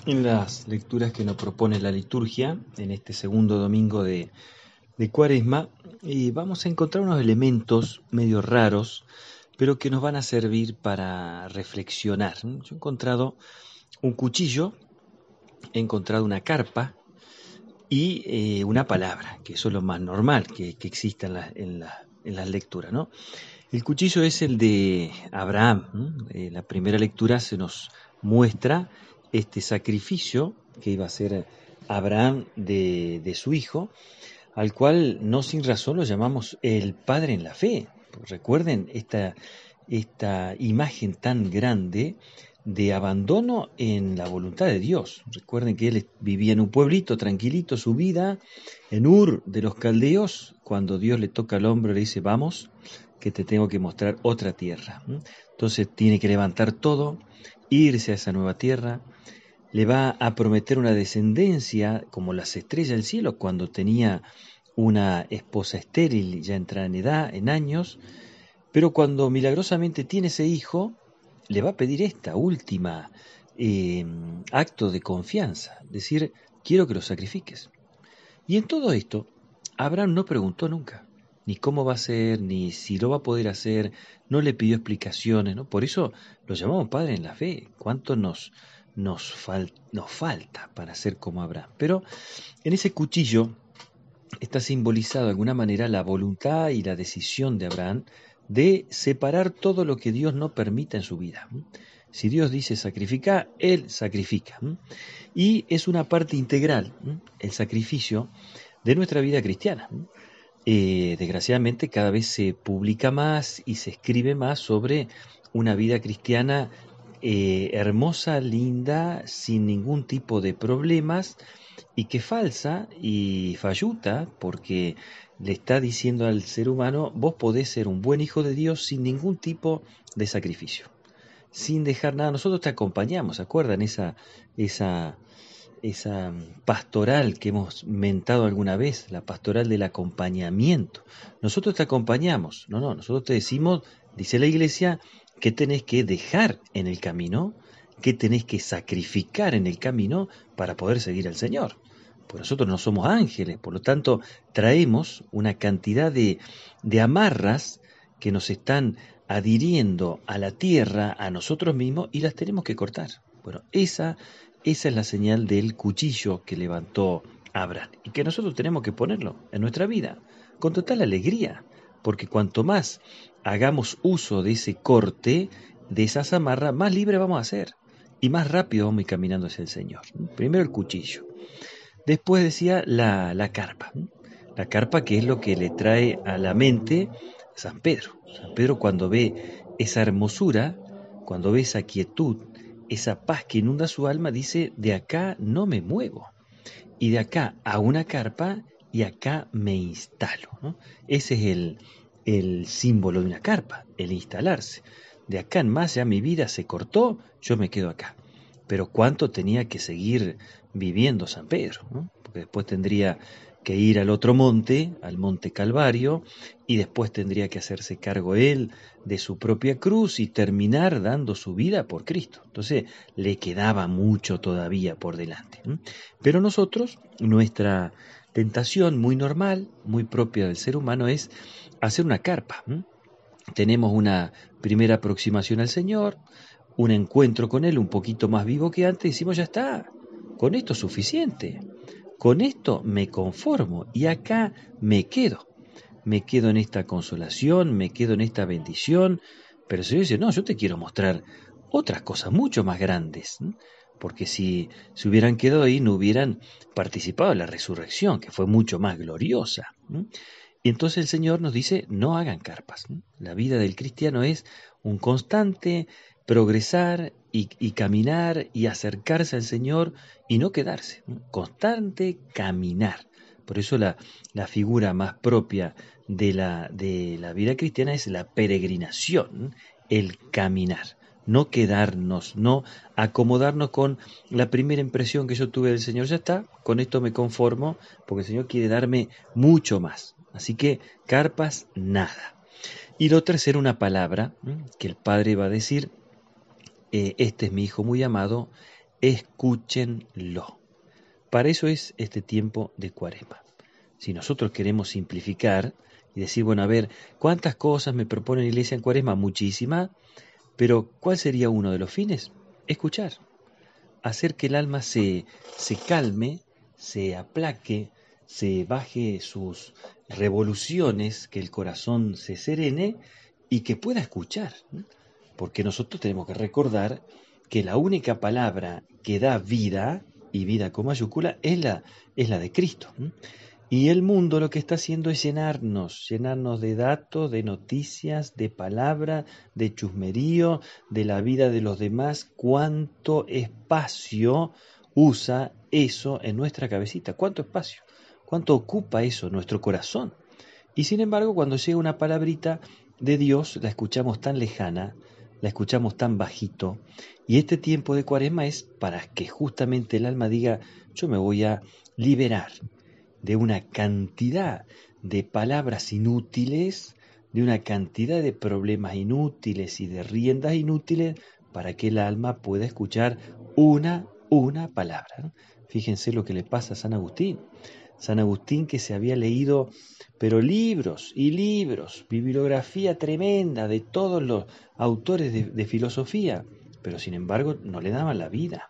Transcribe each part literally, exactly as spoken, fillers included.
En las lecturas que nos propone la liturgia, en este segundo domingo de, de Cuaresma, eh, vamos a encontrar unos elementos medio raros, pero que nos van a servir para reflexionar. Yo he encontrado un cuchillo, he encontrado una carpa y eh, una palabra, que eso es lo más normal que, que exista en, la, en, la, en las lecturas, ¿no? El cuchillo es el de Abraham. ¿no? Eh, la primera lectura se nos muestra este sacrificio que iba a hacer Abraham de, de su hijo, al cual no sin razón lo llamamos el Padre en la fe. Recuerden esta, esta imagen tan grande de abandono en la voluntad de Dios. Recuerden que él vivía en un pueblito tranquilito, su vida, en Ur de los Caldeos, cuando Dios le toca al hombro y le dice, vamos, que te tengo que mostrar otra tierra. Entonces tiene que levantar todo, irse a esa nueva tierra, le va a prometer una descendencia como las estrellas del cielo cuando tenía una esposa estéril ya entrada en edad, en años, pero cuando milagrosamente tiene ese hijo, le va a pedir esta última eh, acto de confianza, decir, quiero que lo sacrifiques. Y en todo esto, Abraham no preguntó nunca, ni cómo va a ser, ni si lo va a poder hacer, no le pidió explicaciones, ¿no? Por eso lo llamamos padre en la fe. ¿Cuánto nos, nos, fal, nos falta para ser como Abraham? Pero en ese cuchillo está simbolizado de alguna manera la voluntad y la decisión de Abraham de separar todo lo que Dios no permita en su vida. Si Dios dice sacrificar, Él sacrifica. Y es una parte integral, el sacrificio, de nuestra vida cristiana. Eh, desgraciadamente cada vez se publica más y se escribe más sobre una vida cristiana eh, hermosa, linda, sin ningún tipo de problemas, y que falsa y falluta porque le está diciendo al ser humano, vos podés ser un buen hijo de Dios sin ningún tipo de sacrificio, sin dejar nada. Nosotros te acompañamos, ¿se acuerdan? Esa, esa, esa pastoral que hemos mentado alguna vez, la pastoral del acompañamiento. Nosotros te acompañamos, no, no, nosotros te decimos, dice la iglesia, que tenés que dejar en el camino, que tenés que sacrificar en el camino para poder seguir al Señor. Pues nosotros no somos ángeles, por lo tanto traemos una cantidad de, de amarras que nos están adhiriendo a la tierra, a nosotros mismos, y las tenemos que cortar. Bueno, esa, esa es la señal del cuchillo que levantó Abraham, y que nosotros tenemos que ponerlo en nuestra vida, con total alegría, porque cuanto más hagamos uso de ese corte, de esas amarras, más libre vamos a ser, y más rápido vamos a ir caminando hacia el Señor. Primero el cuchillo. Después decía la, la carpa, la carpa que es lo que le trae a la mente a San Pedro. San Pedro cuando ve esa hermosura, cuando ve esa quietud, esa paz que inunda su alma, dice, de acá no me muevo, y de acá a una carpa y acá me instalo. ¿no? Ese es el, el símbolo de una carpa, el instalarse. De acá en más ya mi vida se cortó, yo me quedo acá. Pero cuánto tenía que seguir viviendo San Pedro, ¿no? Porque después tendría que ir al otro monte, al monte Calvario, y después tendría que hacerse cargo él de su propia cruz y terminar dando su vida por Cristo. Entonces le quedaba mucho todavía por delante. ¿no? Pero nosotros, nuestra tentación muy normal, muy propia del ser humano, es hacer una carpa. ¿no? Tenemos una primera aproximación al Señor, un encuentro con Él un poquito más vivo que antes, y decimos, ya está, con esto es suficiente, con esto me conformo y acá me quedo, me quedo en esta consolación, me quedo en esta bendición, pero el Señor dice, no, yo te quiero mostrar otras cosas mucho más grandes, ¿no? porque si se hubieran quedado ahí no hubieran participado en la resurrección, que fue mucho más gloriosa. ¿no? Y entonces el Señor nos dice, no hagan carpas. ¿no? La vida del cristiano es un constante progresar y, y caminar y acercarse al Señor y no quedarse. ¿no? Constante caminar. Por eso la, la figura más propia de la, de la vida cristiana es la peregrinación, ¿no? el caminar. No quedarnos, no acomodarnos con la primera impresión que yo tuve del Señor. Ya está, con esto me conformo, porque el Señor quiere darme mucho más. Así que carpas, nada. Y lo tercero, una palabra ¿eh? que el Padre va a decir, eh, este es mi Hijo muy amado, escúchenlo. Para eso es este tiempo de Cuaresma. Si nosotros queremos simplificar y decir, bueno, a ver, ¿cuántas cosas me propone la Iglesia en Cuaresma? Muchísimas, pero ¿cuál sería uno de los fines? Escuchar, hacer que el alma se, se calme, se aplaque, se baje sus revoluciones, que el corazón se serene y que pueda escuchar. Porque nosotros tenemos que recordar que la única palabra que da vida, y vida con mayúscula, es la, es la de Cristo. Y el mundo lo que está haciendo es llenarnos, llenarnos de datos, de noticias, de palabras, de chusmerío, de la vida de los demás. ¿Cuánto espacio usa eso en nuestra cabecita? ¿Cuánto espacio? ¿Cuánto ocupa eso nuestro corazón? Y sin embargo, cuando llega una palabrita de Dios, la escuchamos tan lejana, la escuchamos tan bajito. Y este tiempo de Cuaresma es para que justamente el alma diga, yo me voy a liberar de una cantidad de palabras inútiles, de una cantidad de problemas inútiles y de riendas inútiles, para que el alma pueda escuchar una, una palabra, ¿no? Fíjense lo que le pasa a San Agustín. San Agustín, que se había leído, pero libros y libros, bibliografía tremenda de todos los autores de, de filosofía, pero sin embargo no le daban la vida.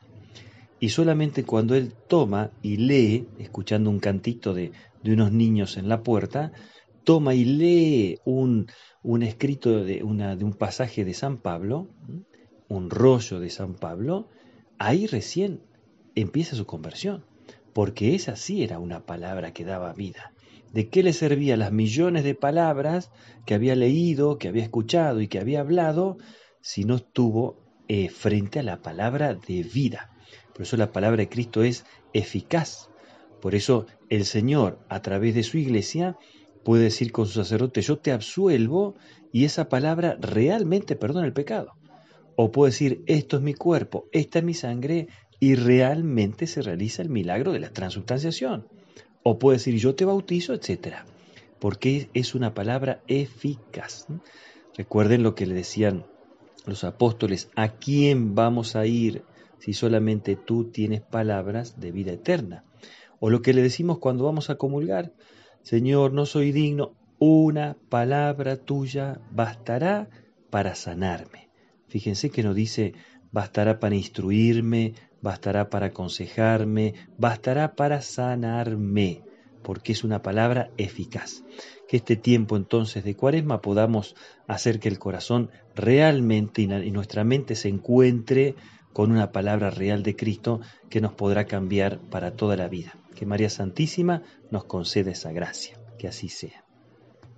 Y solamente cuando él toma y lee, escuchando un cantito de, de unos niños en la puerta, toma y lee un, un escrito de, una, de un pasaje de San Pablo, un rollo de San Pablo, ahí recién empieza su conversión, porque esa sí era una palabra que daba vida. ¿De qué le servían las millones de palabras que había leído, que había escuchado y que había hablado, si no estuvo eh, frente a la palabra de vida? Por eso la palabra de Cristo es eficaz. Por eso el Señor, a través de su iglesia, puede decir con su sacerdote, yo te absuelvo, y esa palabra realmente perdona el pecado. O puede decir, esto es mi cuerpo, esta es mi sangre, y realmente se realiza el milagro de la transubstanciación. O puede decir, yo te bautizo, etcétera. Porque es una palabra eficaz. Recuerden lo que le decían los apóstoles, ¿a quién vamos a ir si solamente tú tienes palabras de vida eterna? O lo que le decimos cuando vamos a comulgar, Señor, no soy digno, una palabra tuya bastará para sanarme. Fíjense que nos dice, bastará para instruirme, bastará para aconsejarme, bastará para sanarme, porque es una palabra eficaz. Que este tiempo entonces de Cuaresma podamos hacer que el corazón realmente y nuestra mente se encuentre con una palabra real de Cristo que nos podrá cambiar para toda la vida. Que María Santísima nos conceda esa gracia. Que así sea.